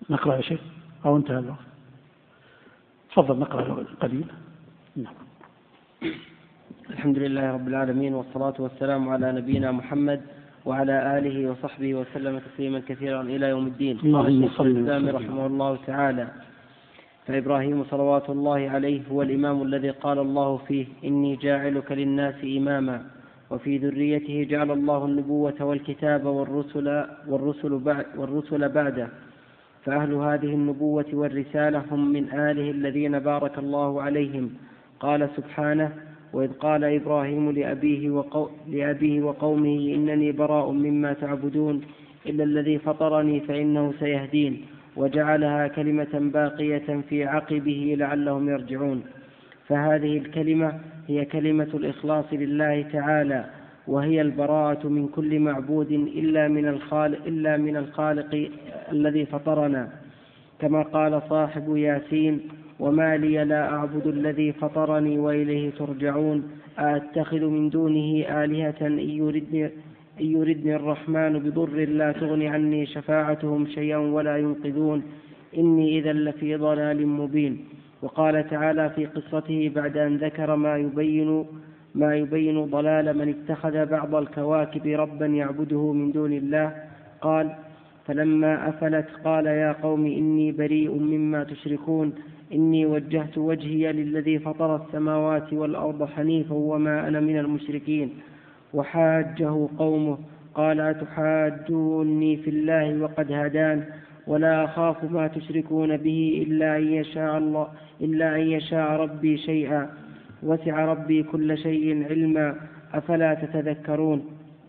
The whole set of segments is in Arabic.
نقرأ يا شيخ أو انتهى الوقت؟ تفضل نقرأ قليل. نعم. الحمد لله رب العالمين، والصلاة والسلام على نبينا محمد وعلى آله وصحبه وسلم تسليما كثيرا إلى يوم الدين. اللهم صل وسلم رحمه الله تعالى: فإبراهيم صلوات الله عليه هو الإمام الذي قال الله فيه: إني جاعلك للناس إماما. وفي ذريته جعل الله النبوة والكتاب والرسل بعده، فأهل هذه النبوة والرسالة هم من آله الذين بارك الله عليهم. قال سبحانه: وإذ قال إبراهيم لأبيه وقومه إنني براء مما تعبدون إلا الذي فطرني فإنه سيهدين، وجعلها كلمة باقية في عقبه لعلهم يرجعون. فهذه الكلمة هي كلمة الإخلاص لله تعالى، وهي البراءة من كل معبود إلا من الخالق الذي فطرنا، كما قال صاحب ياسين: وما لي لا أعبد الذي فطرني وإليه ترجعون، أأتخذ من دونه آلهة إن يردني الرحمن بضر لا تغن عني شفاعتهم شيئا ولا ينقذون، إني إذا لفي ضلال مبين. وقال تعالى في قصته بعد أن ذكر ما يبين ضلال من اتخذ بعض الكواكب ربا يعبده من دون الله، قال: فلما أفلت قال يا قوم إني بريء مما تشركون، إني وجهت وجهي للذي فطر السماوات والأرض حنيفا وما أنا من المشركين. وحاجه قومه قال: أتحاجوني في الله وقد هدان، ولا أخاف ما تشركون به إلا أن يشاء ربي شيئا، وسع ربي كل شيء علما، أفلا تتذكرون.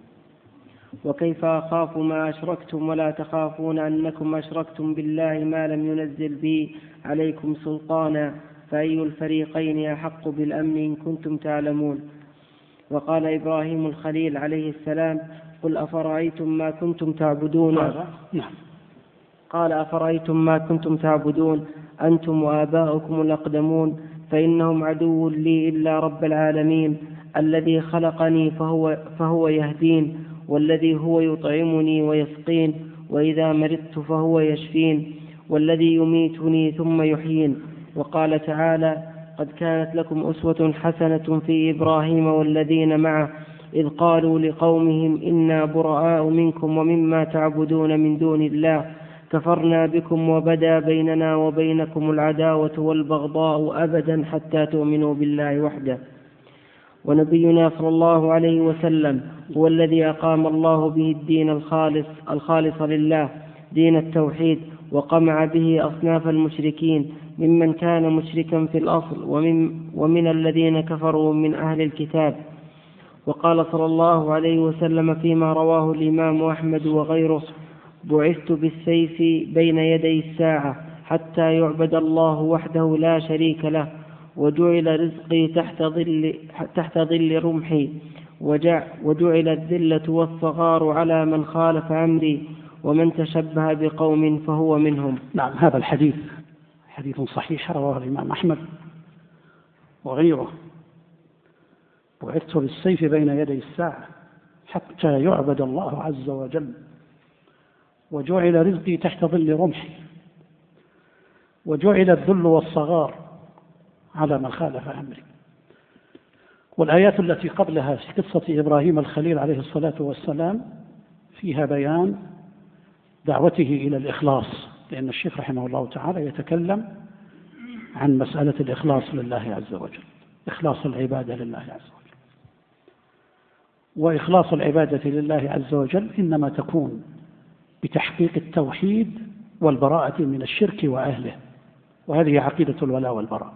وكيف أخاف ما أشركتم ولا تخافون أنكم أشركتم بالله ما لم ينزل به عليكم سلطانا، فأي الفريقين أحق بالأمن إن كنتم تعلمون. وقال إبراهيم الخليل عليه السلام: قل أفرأيتم ما كنتم تعبدون قال: أفرأيتم ما كنتم تعبدون أنتم وآباؤكم الأقدمون، فإنهم عدو لي إلا رب العالمين، الذي خلقني فهو يهدين، والذي هو يطعمني ويسقين، وإذا مرضت فهو يشفين، والذي يميتني ثم يحيين. وقال تعالى: قد كانت لكم أسوة حسنة في إبراهيم والذين معه إذ قالوا لقومهم إنا براء منكم ومما تعبدون من دون الله كفرنا بكم وبدا بيننا وبينكم العداوة والبغضاء أبدا حتى تؤمنوا بالله وحده. ونبينا صلى الله عليه وسلم هو الذي أقام الله به الدين الخالص لله، دين التوحيد، وقمع به أصناف المشركين ممن كان مشركا في الأصل ومن الذين كفروا من أهل الكتاب. وقال صلى الله عليه وسلم فيما رواه الإمام أحمد وغيره: بعثت بالسيف بين يدي الساعة حتى يعبد الله وحده لا شريك له، وجعل رزقي تحت ظل رمحي، وجعل الذلة والصغار على من خالف أمري، ومن تشبه بقوم فهو منهم. نعم، هذا الحديث حديث صحيح رواه الإمام أحمد وغيره: بعثت بالسيف بين يدي الساعة حتى يعبد الله عز وجل، وجعل رزقي تحت ظل رمحي، وجعل الذل والصغار على من خالف أمري. والآيات التي قبلها في قصة إبراهيم الخليل عليه الصلاة والسلام فيها بيان دعوته إلى الإخلاص، لأن الشيخ رحمه الله تعالى يتكلم عن مسألة الإخلاص لله عز وجل، إخلاص العبادة لله عز وجل. وإخلاص العبادة لله عز وجل إنما تكون بتحقيق التوحيد والبراءة من الشرك وأهله، وهذه عقيدة الولاء والبراء.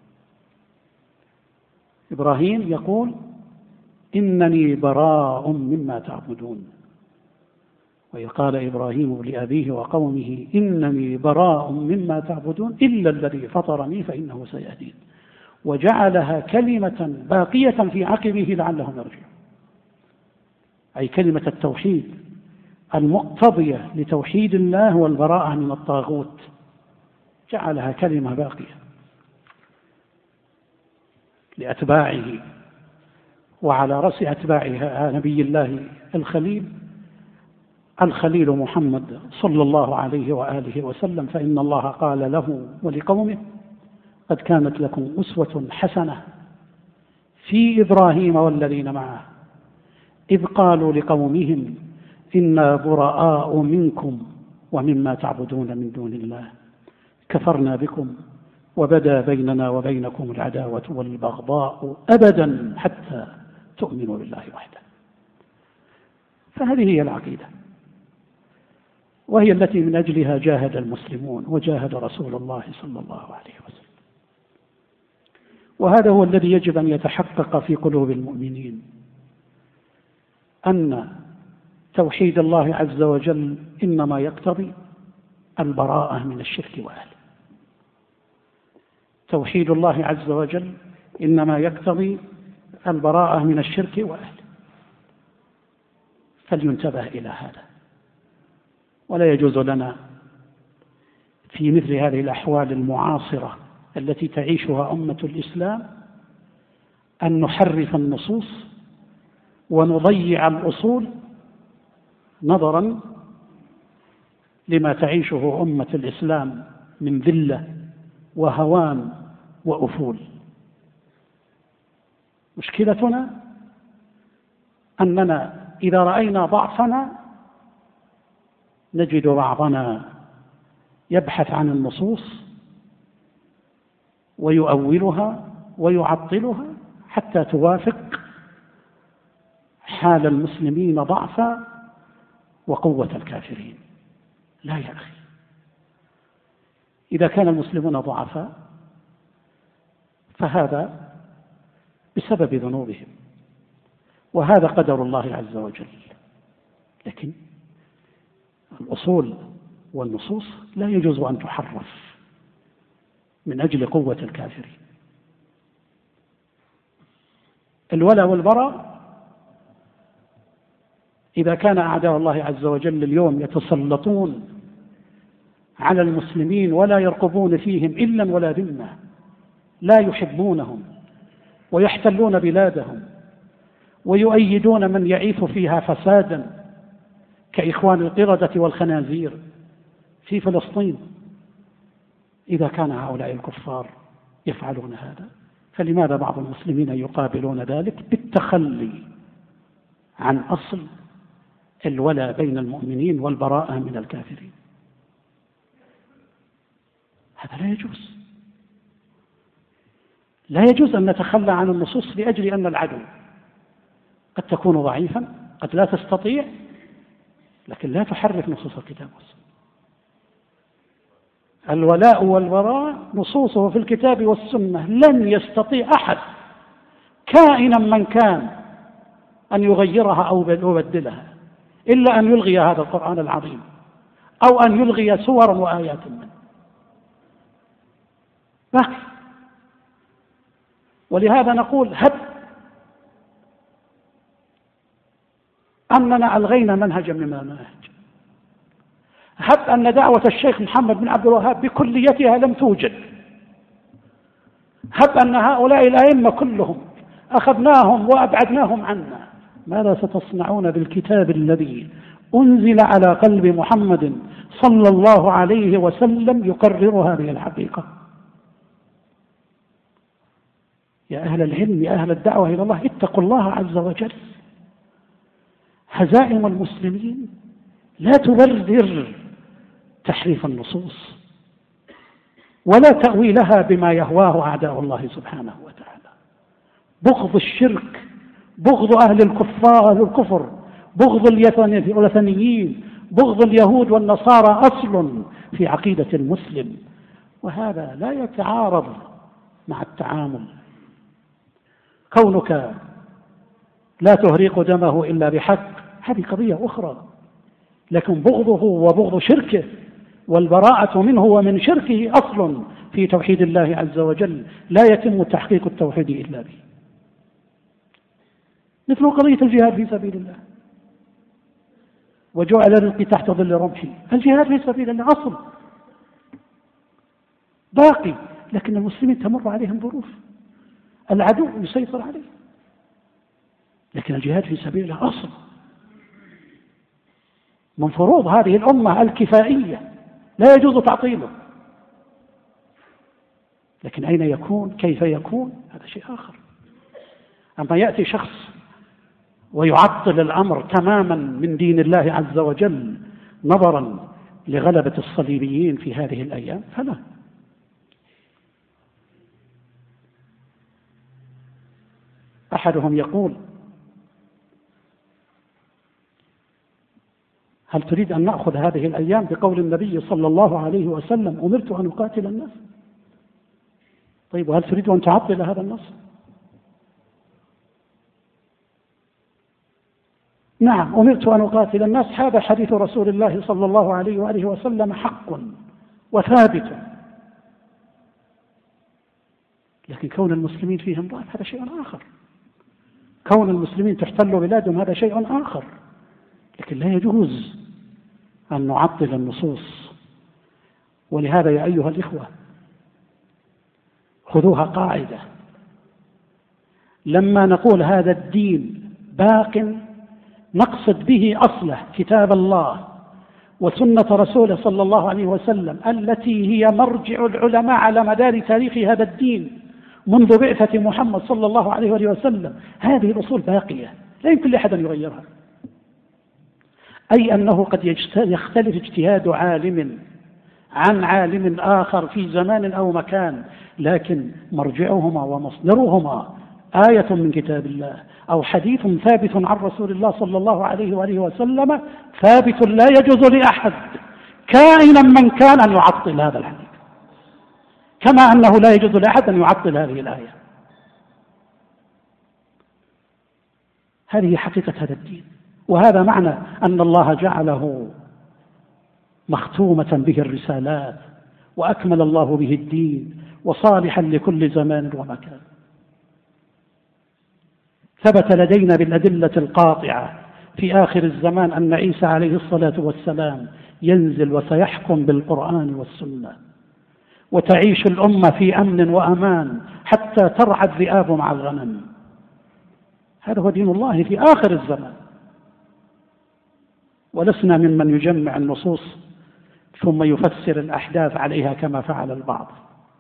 إبراهيم يقول: إنني براء مما تعبدون. وإذ قال إبراهيم لأبيه وقومه إنني براء مما تعبدون إلا الذي فطرني فإنه سيهدين، وجعلها كلمة باقية في عقبه لعلهم يرجعون، أي كلمة التوحيد المقتضية لتوحيد الله والبراءة من الطاغوت، جعلها كلمة باقية لأتباعه. وعلى رأس أتباعها نبي الله الخليل الخليل محمد صلى الله عليه وآله وسلم، فإن الله قال له ولقومه: قد كانت لكم أسوة حسنة في إبراهيم والذين معه إذ قالوا لقومهم إنا براء منكم ومما تعبدون من دون الله كفرنا بكم وبدا بيننا وبينكم العداوة والبغضاء أبدا حتى تؤمنوا بالله وحده. فهذه هي العقيدة، وهي التي من أجلها جاهد المسلمون وجاهد رسول الله صلى الله عليه وسلم. وهذا هو الذي يجب أن يتحقق في قلوب المؤمنين، أن توحيد الله عز وجل إنما يقتضي البراءة من الشرك وأهله. توحيد الله عز وجل إنما يقتضي البراءة من الشرك وأهله، فلينتبه إلى هذا. ولا يجوز لنا في مثل هذه الأحوال المعاصرة التي تعيشها أمة الإسلام أن نحرف النصوص ونضيع الأصول نظرا لما تعيشه أمة الإسلام من ذلة وهوان وأفول. مشكلتنا أننا إذا رأينا ضعفنا نجد بعضنا يبحث عن النصوص ويؤولها ويعطلها حتى توافق حال المسلمين ضعفا وقوة الكافرين. لا يا أخي، إذا كان المسلمون ضعفا فهذا بسبب ذنوبهم، وهذا قدر الله عز وجل. لكن الأصول والنصوص لا يجوز أن تحرف من أجل قوة الكافرين. الولاء والبراء، إذا كان أعداء الله عز وجل اليوم يتسلطون على المسلمين ولا يرقبون فيهم إلا ولا ذمة، لا يحبونهم ويحتلون بلادهم ويؤيدون من يعيث فيها فسادا كإخوان القردة والخنازير في فلسطين، إذا كان هؤلاء الكفار يفعلون هذا، فلماذا بعض المسلمين يقابلون ذلك بالتخلي عن أصل الولاء بين المؤمنين والبراءة من الكافرين؟ هذا لا يجوز. لا يجوز أن نتخلى عن النصوص لأجل أن العدو قد تكون ضعيفا، قد لا تستطيع، لكن لا تحرف نصوص الكتاب والسنة. الولاء والبراء نصوصه في الكتاب والسنة لن يستطيع أحد كائنا من كان أن يغيرها أو يبدلها إلا أن يلغي هذا القرآن العظيم أو أن يلغي سورا وآيات منه. باقي. ولهذا نقول هب أننا ألغينا منهجا من المناهج، هب أن دعوة الشيخ محمد بن عبد الوهاب بكليتها لم توجد، هب أن هؤلاء الأئمة كلهم أخذناهم وأبعدناهم عنا، ماذا ستصنعون بالكتاب الذي أنزل على قلب محمد صلى الله عليه وسلم يقرر هذه الحقيقة؟ يا أهل العلم، يا أهل الدعوة إلى الله، اتقوا الله عز وجل. هزائم المسلمين لا تبرر تحريف النصوص ولا تأويلها بما يهواه أعداء الله سبحانه وتعالى. بغض الشرك، بغض أهل الكفر، بغض الوثنيين، بغض اليهود والنصارى أصل في عقيدة المسلم، وهذا لا يتعارض مع التعامل. كونك لا تهريق دمه إلا بحق هذه قضية أخرى، لكن بغضه وبغض شركه والبراءة منه ومن شركه أصل في توحيد الله عز وجل لا يتم تحقيق التوحيد إلا به. مثل قضية الجهاد في سبيل الله، وجعل رزقي تحت ظل رمحي. الجهاد في سبيل الله أصل باقي، لكن المسلمين تمر عليهم ظروف، العدو يسيطر عليه، لكن الجهاد في سبيل الله أصل من فروض هذه الأمة الكفائية، لا يجوز تعطيله. لكن أين يكون؟ كيف يكون؟ هذا شيء آخر. أما يأتي شخص ويعطل الأمر تماما من دين الله عز وجل نظرا لغلبة الصليبيين في هذه الأيام فلا. أحدهم يقول: هل تريد أن نأخذ هذه الأيام بقول النبي صلى الله عليه وسلم: أمرت أن أقاتل الناس؟ طيب، وهل تريد أن تعطل هذا النص؟ نعم، أمرت أن أقاتل الناس، هذا حديث رسول الله صلى الله عليه وآله وسلم حق وثابت، لكن كون المسلمين فيهم ضعف هذا شيء آخر، كون المسلمين تحتل بلادهم هذا شيء آخر. لكن لا يجوز أن نعطل النصوص. ولهذا يا أيها الإخوة خذوها قاعدة: لما نقول هذا الدين باق نقصد به أصله كتاب الله وسنة رسوله صلى الله عليه وسلم التي هي مرجع العلماء على مدار تاريخ هذا الدين منذ بعثة محمد صلى الله عليه وسلم. هذه الأصول باقية لا يمكن لأحد أن يغيرها، أي أنه قد يختلف اجتهاد عالم عن عالم آخر في زمان أو مكان، لكن مرجعهما ومصدرهما آية من كتاب الله أو حديث ثابت عن رسول الله صلى الله عليه وآله وسلم ثابت لا يجوز لأحد كائنا من كان أن يعطل هذا الحديث، كما أنه لا يجوز لأحد أن يعطل هذه الآية. هذه حقيقة هذا الدين، وهذا معنى أن الله جعله مختومة به الرسالات وأكمل الله به الدين وصالحا لكل زمان ومكان. ثبت لدينا بالأدلة القاطعة في آخر الزمان أن عيسى عليه الصلاة والسلام ينزل وسيحكم بالقرآن والسنة، وتعيش الأمة في أمن وأمان حتى ترعى الذئاب مع الغنم. هذا هو دين الله في آخر الزمان، ولسنا ممن يجمع النصوص ثم يفسر الأحداث عليها كما فعل البعض.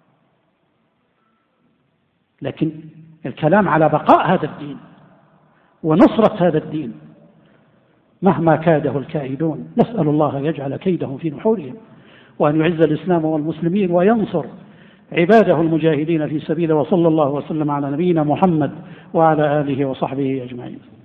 لكن الكلام على بقاء هذا الدين ونصرة هذا الدين مهما كاده الكائدون. نسأل الله يجعل كيدهم في نحورهم، وأن يعز الإسلام والمسلمين وينصر عباده المجاهدين في سبيله. وصلى الله وسلم على نبينا محمد وعلى آله وصحبه أجمعين.